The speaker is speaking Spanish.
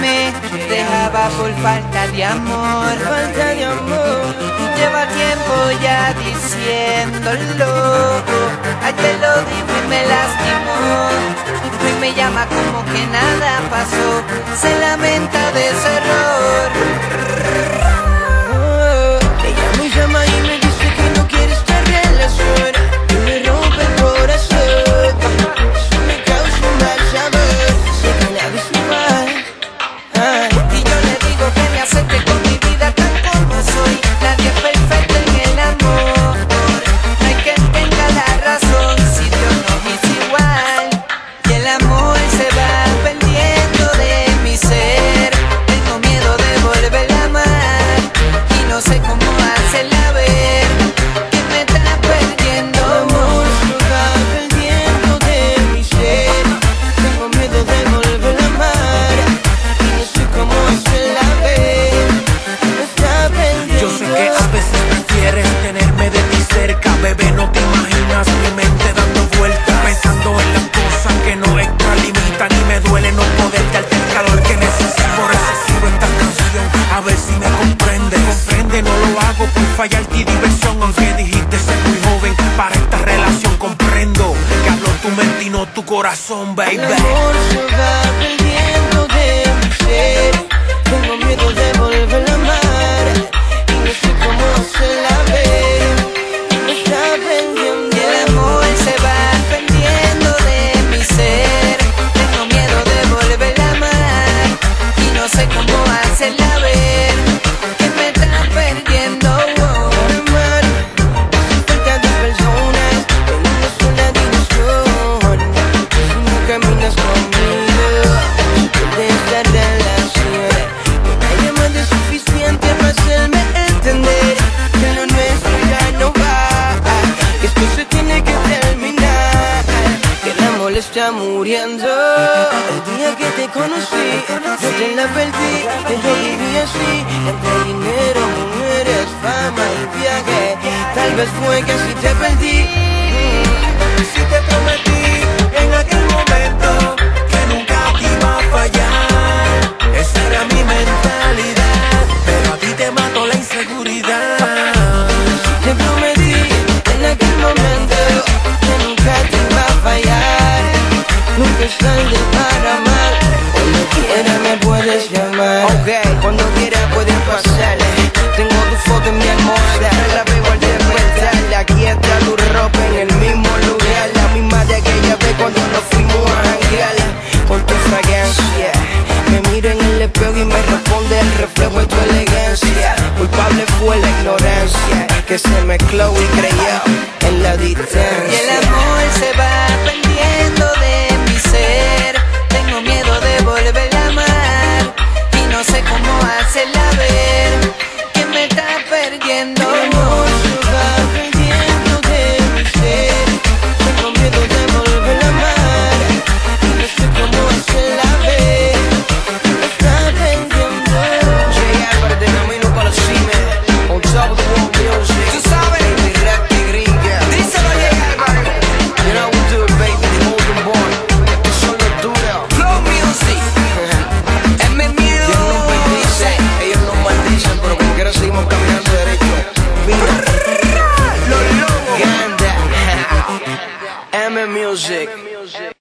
me dejaba por falta de amor. Lleva tiempo ya diciéndolo. Ayer lo dijo y me lastimó. Hoy me llama como que nada pasó. Se lamenta de ese error. Ella me llama y me dice que no quiere esta relación. Y me rompe el corazón. Eso me causa un mal sabor. Sé que nadie es igual. Y yo le digo que me acepte con mi vida tal como soy. Nadie es perfecto en el amor. No hay quien tenga la razón si Dios nos hizo igual. Y el amor se va perdiendo de mi ser. Tengo miedo de volver a amar y no sé cómo hacerla ver que me está perdiendo. Amor se va perdiendo de mi ser. Tengo miedo de volver a amar y no sé cómo hacerla ver. Me está perdiendo. Yo sé que a veces prefieres tenerme de ti cerca, bebé, no te imaginas mi mente dando vueltas, pensando en las cosas que no extralimitan y me duele no poder darte el calor que necesito. Por eso escribo esta canción, a ver si me comprende. Comprende, no lo hago por fallarte y diversión, aunque dijiste ser muy joven para esta relación. Comprendo que hablo tu mente y no tu corazón, baby. El amor se va perdiendo de mi ser. Tengo miedo de volver a amar y no sé cómo hacerla ver. Me está perdiendo. Y el amor se va perdiendo de mi ser. Tengo miedo de volver a amar y no sé cómo hacerla ver que me está perdiendo. Amar, hace falta de personas en una sola dirección. Si no caminas conmigo, de esta relación, no hay más de suficiente para hacerme entender que lo nuestro ya no va, que esto se tiene que terminar, que el amor está muriendo. El día que te conocí, yo te la perdí, que yo vivía así, entre dinero, mujeres, fama y viaje. Tal vez fue que así te perdí. Si te prometí en aquel momento que nunca te iba a fallar, esa era mi mentalidad, pero a ti te mató la inseguridad. Te prometí en aquel momento que nunca te iba a fallar. Nunca es tarde para amar. Cuando quiera me puedes llamar. Cuando quiera puedes pasar. Tengo tu foto en mi almohada. La veo al despertar. Aquí está tu ropa en el mismo lugar. La misma de aquella vez cuando nos fuimos a janguear. Por tu fragancia me miro en el espejo y me responde el reflejo de tu elegancia. Culpable fue la ignorancia que se mezcló y creyó en la distancia. Y el amor se va perdiendo de mi ser. Tengo miedo de volver a amar y no sé cómo hacerla ver que me está perdiendo. El amor se va perdiendo de mi ser. Tengo miedo de volver a amar y no sé cómo hacerla ver. Me está perdiendo. J. Álvarez de camino para el cine. On top of the world music. Tú sabes. Baby, rap de gringa. Díselo, J. Álvarez. You know we do it, baby. The golden boy. Estos son los duros. Flow Music. M Dios nos bendice. Music. Ellos nos maldicen, pero como quiera seguimos caminando derecho. Mira. Los lobos. Ganda. M Music.